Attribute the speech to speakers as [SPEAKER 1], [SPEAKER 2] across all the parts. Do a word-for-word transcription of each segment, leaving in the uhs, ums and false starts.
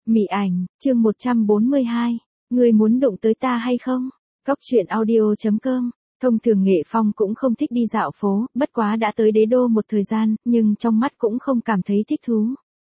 [SPEAKER 1] Mị ảnh, chương một trăm bốn mươi hai. Ngươi muốn đụng tới ta hay không? Cóc truyện audio chấm com. Thông thường Nghệ Phong cũng không thích đi dạo phố, bất quá đã tới đế đô một thời gian, nhưng trong mắt cũng không cảm thấy thích thú.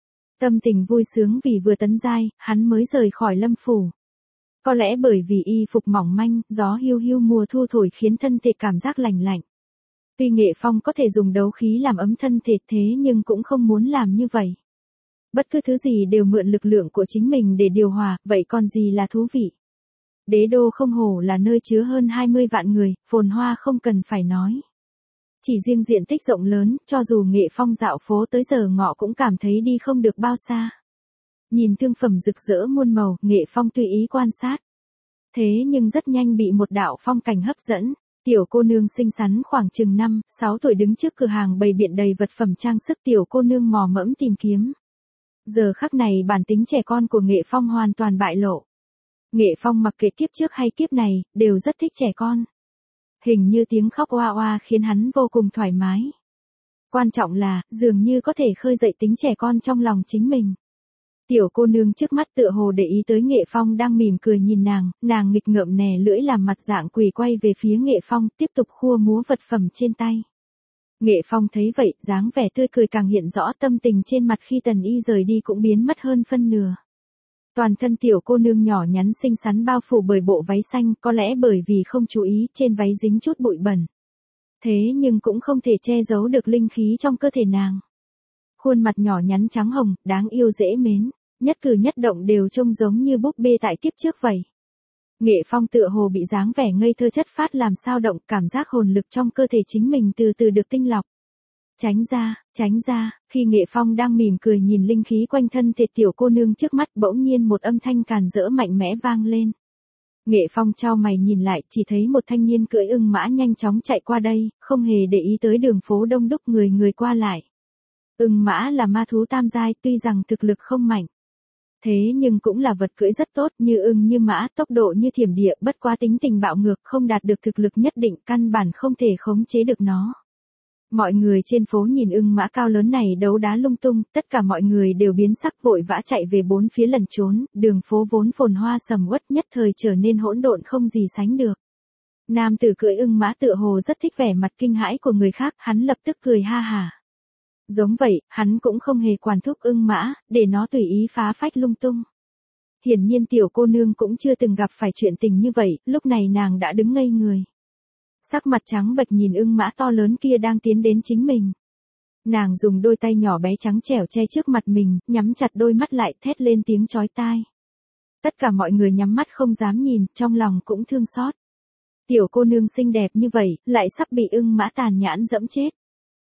[SPEAKER 1] Tâm tình vui sướng vì vừa tấn giai, hắn mới rời khỏi Lâm phủ. Có lẽ bởi vì y phục mỏng manh, gió hiu hiu mùa thu thổi khiến thân thể cảm giác lành lạnh. Tuy Nghệ Phong có thể dùng đấu khí làm ấm thân thể thế nhưng cũng không muốn làm như vậy. Bất cứ thứ gì đều mượn lực lượng của chính mình để điều hòa, vậy còn gì là thú vị? Đế đô không hổ là nơi chứa hơn hai mươi vạn người, phồn hoa không cần phải nói. Chỉ riêng diện tích rộng lớn, cho dù Nghệ Phong dạo phố tới giờ ngọ cũng cảm thấy đi không được bao xa. Nhìn thương phẩm rực rỡ muôn màu, Nghệ Phong tùy ý quan sát. Thế nhưng rất nhanh bị một đạo phong cảnh hấp dẫn. Tiểu cô nương xinh xắn khoảng chừng năm, sáu tuổi đứng trước cửa hàng bày biện đầy vật phẩm trang sức, tiểu cô nương mò mẫm tìm kiếm. Giờ khắc này bản tính trẻ con của Nghệ Phong hoàn toàn bại lộ. Nghệ Phong mặc kệ kiếp trước hay kiếp này, đều rất thích trẻ con. Hình như tiếng khóc oa oa khiến hắn vô cùng thoải mái. Quan trọng là, dường như có thể khơi dậy tính trẻ con trong lòng chính mình. Tiểu cô nương trước mắt tựa hồ để ý tới Nghệ Phong đang mỉm cười nhìn nàng, nàng nghịch ngợm nè lưỡi làm mặt dạng quỷ quay về phía Nghệ Phong, tiếp tục khua múa vật phẩm trên tay. Nghệ Phong thấy vậy, dáng vẻ tươi cười càng hiện rõ, tâm tình trên mặt khi Tần Y rời đi cũng biến mất hơn phân nửa. Toàn thân tiểu cô nương nhỏ nhắn xinh xắn bao phủ bởi bộ váy xanh, có lẽ bởi vì không chú ý trên váy dính chút bụi bẩn. Thế nhưng cũng không thể che giấu được linh khí trong cơ thể nàng. Khuôn mặt nhỏ nhắn trắng hồng, đáng yêu dễ mến, nhất cử nhất động đều trông giống như búp bê tại kiếp trước vậy. Nghệ Phong tựa hồ bị dáng vẻ ngây thơ chất phát làm sao động, cảm giác hồn lực trong cơ thể chính mình từ từ được tinh lọc. Tránh ra, tránh ra, khi Nghệ Phong đang mỉm cười nhìn linh khí quanh thân thể tiểu cô nương trước mắt, bỗng nhiên một âm thanh càn rỡ mạnh mẽ vang lên. Nghệ Phong chau mày nhìn lại, chỉ thấy một thanh niên cưỡi ưng mã nhanh chóng chạy qua đây, không hề để ý tới đường phố đông đúc người người qua lại. Ưng mã là ma thú tam giai, tuy rằng thực lực không mạnh. Thế nhưng cũng là vật cưỡi rất tốt, như ưng như mã, tốc độ như thiểm điện, bất quá tính tình bạo ngược, không đạt được thực lực nhất định, căn bản không thể khống chế được nó. Mọi người trên phố nhìn ưng mã cao lớn này đấu đá lung tung, tất cả mọi người đều biến sắc vội vã chạy về bốn phía lẩn trốn, đường phố vốn phồn hoa sầm uất nhất thời trở nên hỗn độn không gì sánh được. Nam tử cưỡi ưng mã tựa hồ rất thích vẻ mặt kinh hãi của người khác, hắn lập tức cười ha hả. Giống vậy, hắn cũng không hề quản thúc ưng mã, để nó tùy ý phá phách lung tung. Hiển nhiên tiểu cô nương cũng chưa từng gặp phải chuyện tình như vậy, lúc này nàng đã đứng ngây người. Sắc mặt trắng bệch nhìn ưng mã to lớn kia đang tiến đến chính mình. Nàng dùng đôi tay nhỏ bé trắng trẻo che trước mặt mình, nhắm chặt đôi mắt lại, thét lên tiếng chói tai. Tất cả mọi người nhắm mắt không dám nhìn, trong lòng cũng thương xót. Tiểu cô nương xinh đẹp như vậy, lại sắp bị ưng mã tàn nhẫn dẫm chết.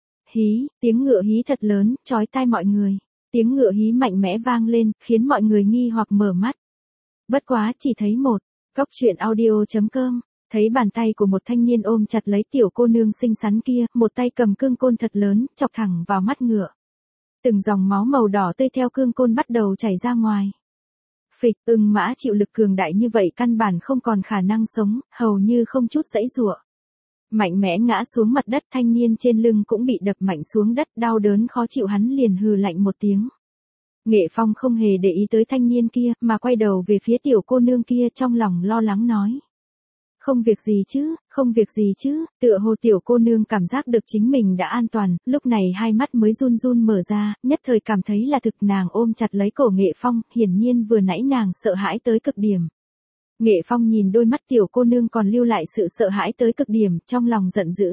[SPEAKER 1] Hí, tiếng ngựa hí thật lớn, chói tai mọi người. Tiếng ngựa hí mạnh mẽ vang lên, khiến mọi người nghi hoặc mở mắt. Bất quá chỉ thấy một, cóc truyện audio chấm com, thấy bàn tay của một thanh niên ôm chặt lấy tiểu cô nương xinh xắn kia, một tay cầm cương côn thật lớn, chọc thẳng vào mắt ngựa. Từng dòng máu màu đỏ tươi theo cương côn bắt đầu chảy ra ngoài. Phịch, ưng mã chịu lực cường đại như vậy căn bản không còn khả năng sống, hầu như không chút giãy giụa. Mạnh mẽ ngã xuống mặt đất, thanh niên trên lưng cũng bị đập mạnh xuống đất, đau đớn khó chịu, hắn liền hừ lạnh một tiếng. Nghệ Phong không hề để ý tới thanh niên kia, mà quay đầu về phía tiểu cô nương kia, trong lòng lo lắng nói. Không việc gì chứ, không việc gì chứ, tựa hồ tiểu cô nương cảm giác được chính mình đã an toàn, lúc này hai mắt mới run run mở ra, nhất thời cảm thấy là thực, nàng ôm chặt lấy cổ Nghệ Phong, hiển nhiên vừa nãy nàng sợ hãi tới cực điểm. Nghệ Phong nhìn đôi mắt tiểu cô nương còn lưu lại sự sợ hãi tới cực điểm, trong lòng giận dữ.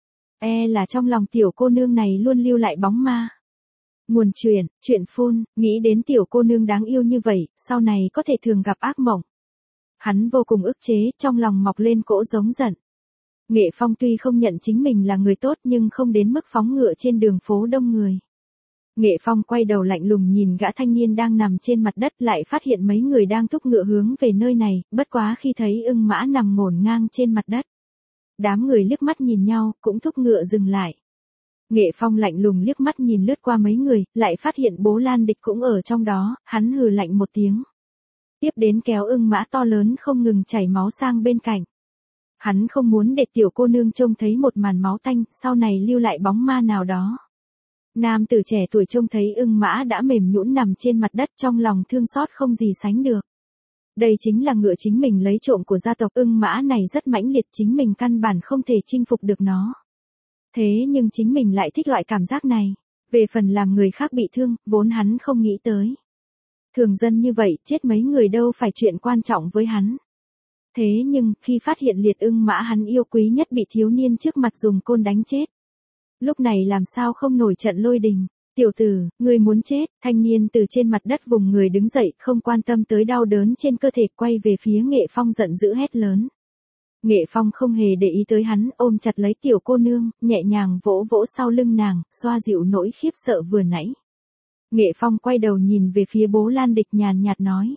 [SPEAKER 1] E là trong lòng tiểu cô nương này luôn lưu lại bóng ma. Nguồn truyền, chuyện phun, nghĩ đến tiểu cô nương đáng yêu như vậy, sau này có thể thường gặp ác mộng. Hắn vô cùng ức chế, trong lòng mọc lên cỗ giống giận. Nghệ Phong tuy không nhận chính mình là người tốt nhưng không đến mức phóng ngựa trên đường phố đông người. Nghệ Phong quay đầu lạnh lùng nhìn gã thanh niên đang nằm trên mặt đất, lại phát hiện mấy người đang thúc ngựa hướng về nơi này, bất quá khi thấy ưng mã nằm ngổn ngang trên mặt đất. Đám người liếc mắt nhìn nhau, cũng thúc ngựa dừng lại. Nghệ Phong lạnh lùng liếc mắt nhìn lướt qua mấy người, lại phát hiện Bố Lan Địch cũng ở trong đó, hắn hừ lạnh một tiếng. Tiếp đến kéo ưng mã to lớn không ngừng chảy máu sang bên cạnh. Hắn không muốn để tiểu cô nương trông thấy một màn máu tanh, sau này lưu lại bóng ma nào đó. Nam tử trẻ tuổi trông thấy ưng mã đã mềm nhũn nằm trên mặt đất, trong lòng thương xót không gì sánh được. Đây chính là ngựa chính mình lấy trộm của gia tộc, ưng mã này rất mãnh liệt, chính mình căn bản không thể chinh phục được nó. Thế nhưng chính mình lại thích loại cảm giác này. Về phần làm người khác bị thương, vốn hắn không nghĩ tới. Thường dân như vậy, chết mấy người đâu phải chuyện quan trọng với hắn. Thế nhưng, khi phát hiện liệt ưng mã hắn yêu quý nhất bị thiếu niên trước mặt dùng côn đánh chết. Lúc này làm sao không nổi trận lôi đình. Tiểu tử, ngươi muốn chết. Thanh niên từ trên mặt đất vùng người đứng dậy, không quan tâm tới đau đớn trên cơ thể, quay về phía Nghệ Phong giận dữ hét lớn. Nghệ Phong không hề để ý tới hắn, ôm chặt lấy tiểu cô nương, nhẹ nhàng vỗ vỗ sau lưng nàng, xoa dịu nỗi khiếp sợ vừa nãy. Nghệ Phong quay đầu nhìn về phía bố Lan Địch, nhàn nhạt nói.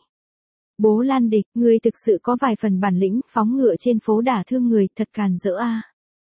[SPEAKER 1] Bố Lan Địch, ngươi thực sự có vài phần bản lĩnh, phóng ngựa trên phố đả thương người, thật càn rỡ a.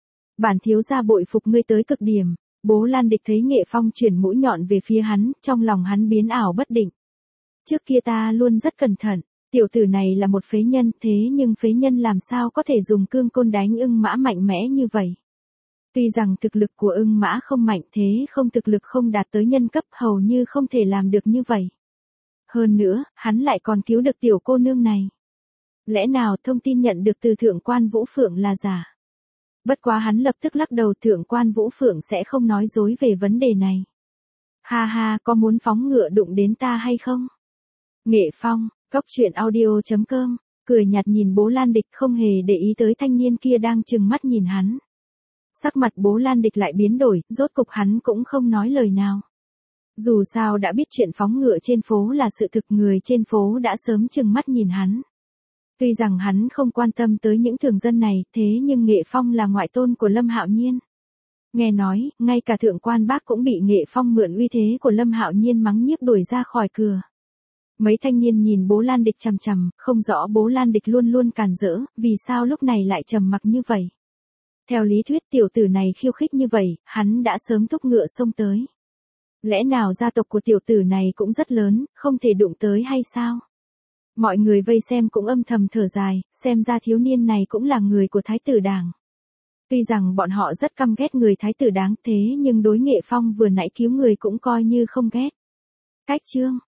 [SPEAKER 1] Bản thiếu gia bội phục ngươi tới cực điểm. Bố Lan Địch thấy Nghệ Phong chuyển mũi nhọn về phía hắn, trong lòng hắn biến ảo bất định. Trước kia ta luôn rất cẩn thận, tiểu tử này là một phế nhân, thế nhưng phế nhân làm sao có thể dùng cương côn đánh ưng mã mạnh mẽ như vậy. Tuy rằng thực lực của ưng mã không mạnh, thế không thực lực không đạt tới nhân cấp, hầu như không thể làm được như vậy. Hơn nữa, hắn lại còn cứu được tiểu cô nương này. Lẽ nào thông tin nhận được từ thượng quan Vũ Phượng là giả? Bất quá hắn lập tức lắc đầu, thượng quan Vũ Phượng sẽ không nói dối về vấn đề này. Ha ha, có muốn phóng ngựa đụng đến ta hay không? Nghệ Phong, Cốc Truyện Audio chấm com, cười nhạt nhìn bố Lan Địch, không hề để ý tới thanh niên kia đang trừng mắt nhìn hắn. Sắc mặt bố Lan Địch lại biến đổi, rốt cục hắn cũng không nói lời nào. Dù sao đã biết chuyện phóng ngựa trên phố là sự thực, người trên phố đã sớm trừng mắt nhìn hắn. Tuy rằng hắn không quan tâm tới những thường dân này, thế nhưng Nghệ Phong là ngoại tôn của Lâm Hạo Nhiên. Nghe nói, ngay cả thượng quan bác cũng bị Nghệ Phong mượn uy thế của Lâm Hạo Nhiên mắng nhiếc đuổi ra khỏi cửa. Mấy thanh niên nhìn bố Lan Địch chằm chằm, không rõ bố Lan Địch luôn luôn càn rỡ, vì sao lúc này lại trầm mặc như vậy. Theo lý thuyết tiểu tử này khiêu khích như vậy, hắn đã sớm thúc ngựa xông tới. Lẽ nào gia tộc của tiểu tử này cũng rất lớn, không thể đụng tới hay sao? Mọi người vây xem cũng âm thầm thở dài, xem ra thiếu niên này cũng là người của Thái tử Đảng. Tuy rằng bọn họ rất căm ghét người Thái tử Đáng, thế nhưng đối Nghệ Phong vừa nãy cứu người cũng coi như không ghét. Cách chương